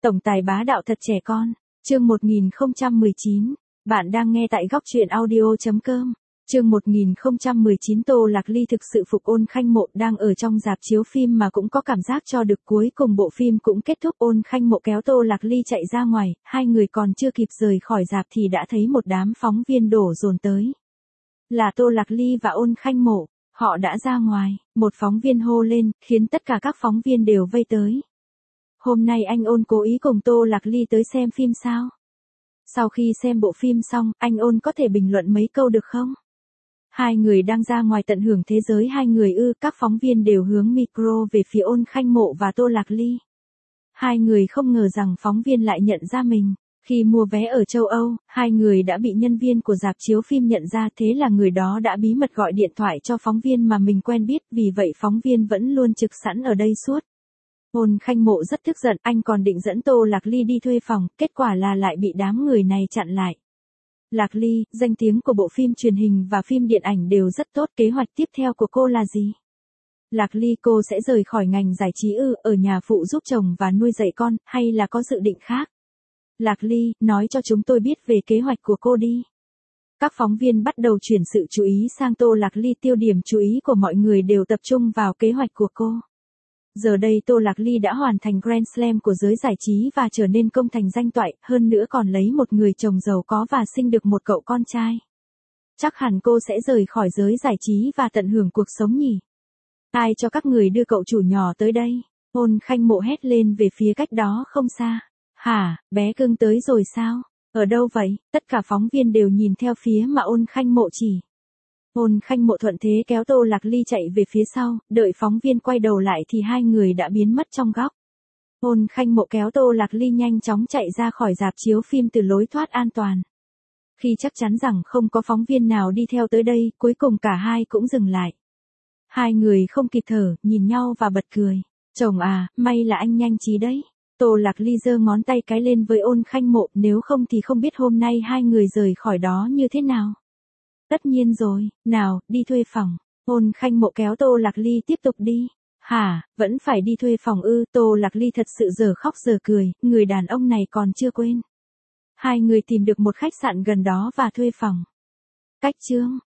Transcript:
Tổng tài bá đạo thật trẻ con. Chương 1019. Bạn đang nghe tại góc truyện audio.com. Chương 1019. Tô Lạc Ly thực sự phục Ôn Khanh Mộ, đang ở trong rạp chiếu phim mà cũng có cảm giác cho được cuối cùng bộ phim cũng kết thúc. Ôn Khanh Mộ kéo Tô Lạc Ly chạy ra ngoài, hai người còn chưa kịp rời khỏi rạp thì đã thấy một đám phóng viên đổ dồn tới. Là Tô Lạc Ly và Ôn Khanh Mộ, họ đã ra ngoài, một phóng viên hô lên, khiến tất cả các phóng viên đều vây tới. Hôm nay anh Ôn cố ý cùng Tô Lạc Ly tới xem phim sao? Sau khi xem bộ phim xong, anh Ôn có thể bình luận mấy câu được không? Hai người đang ra ngoài tận hưởng thế giới hai người ư? Các phóng viên đều hướng micro về phía Ôn Khanh Mộ và Tô Lạc Ly. Hai người không ngờ rằng phóng viên lại nhận ra mình. Khi mua vé ở châu Âu, hai người đã bị nhân viên của rạp chiếu phim nhận ra, thế là người đó đã bí mật gọi điện thoại cho phóng viên mà mình quen biết, vì vậy phóng viên vẫn luôn trực sẵn ở đây suốt. Ôn Khanh Mộ rất tức giận, anh còn định dẫn Tô Lạc Ly đi thuê phòng, kết quả là lại bị đám người này chặn lại. Lạc Ly, danh tiếng của bộ phim truyền hình và phim điện ảnh đều rất tốt, kế hoạch tiếp theo của cô là gì? Lạc Ly, cô sẽ rời khỏi ngành giải trí ư, ở nhà phụ giúp chồng và nuôi dạy con, hay là có dự định khác? Lạc Ly, nói cho chúng tôi biết về kế hoạch của cô đi. Các phóng viên bắt đầu chuyển sự chú ý sang Tô Lạc Ly, tiêu điểm chú ý của mọi người đều tập trung vào kế hoạch của cô. Giờ đây Tô Lạc Ly đã hoàn thành Grand Slam của giới giải trí và trở nên công thành danh toại, hơn nữa còn lấy một người chồng giàu có và sinh được một cậu con trai. Chắc hẳn cô sẽ rời khỏi giới giải trí và tận hưởng cuộc sống nhỉ? Ai cho các người đưa cậu chủ nhỏ tới đây? Ôn Khanh Mộ hét lên về phía cách đó không xa. Hả, bé cưng tới rồi sao? Ở đâu vậy? Tất cả phóng viên đều nhìn theo phía mà Ôn Khanh Mộ chỉ. Ôn Khanh Mộ thuận thế kéo Tô Lạc Ly chạy về phía sau, đợi phóng viên quay đầu lại thì hai người đã biến mất trong góc. Ôn Khanh Mộ kéo Tô Lạc Ly nhanh chóng chạy ra khỏi rạp chiếu phim từ lối thoát an toàn. Khi chắc chắn rằng không có phóng viên nào đi theo tới đây, cuối cùng cả hai cũng dừng lại. Hai người không kịp thở, nhìn nhau và bật cười. Chồng à, may là anh nhanh trí đấy. Tô Lạc Ly giơ ngón tay cái lên với Ôn Khanh Mộ, nếu không thì không biết hôm nay hai người rời khỏi đó như thế nào. Tất nhiên rồi, nào, đi thuê phòng. Ôn Khanh Mộ kéo Tô Lạc Ly tiếp tục đi. Hả, vẫn phải đi thuê phòng ư? Tô Lạc Ly thật sự giờ khóc giờ cười, người đàn ông này còn chưa quên. Hai người tìm được một khách sạn gần đó và thuê phòng. Cách chương